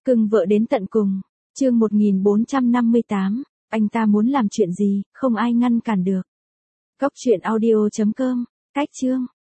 Cưng vợ đến tận cùng. Chương 1458. Anh ta muốn làm chuyện gì, không ai ngăn cản được. Cóc truyện audio.com. Cách chương.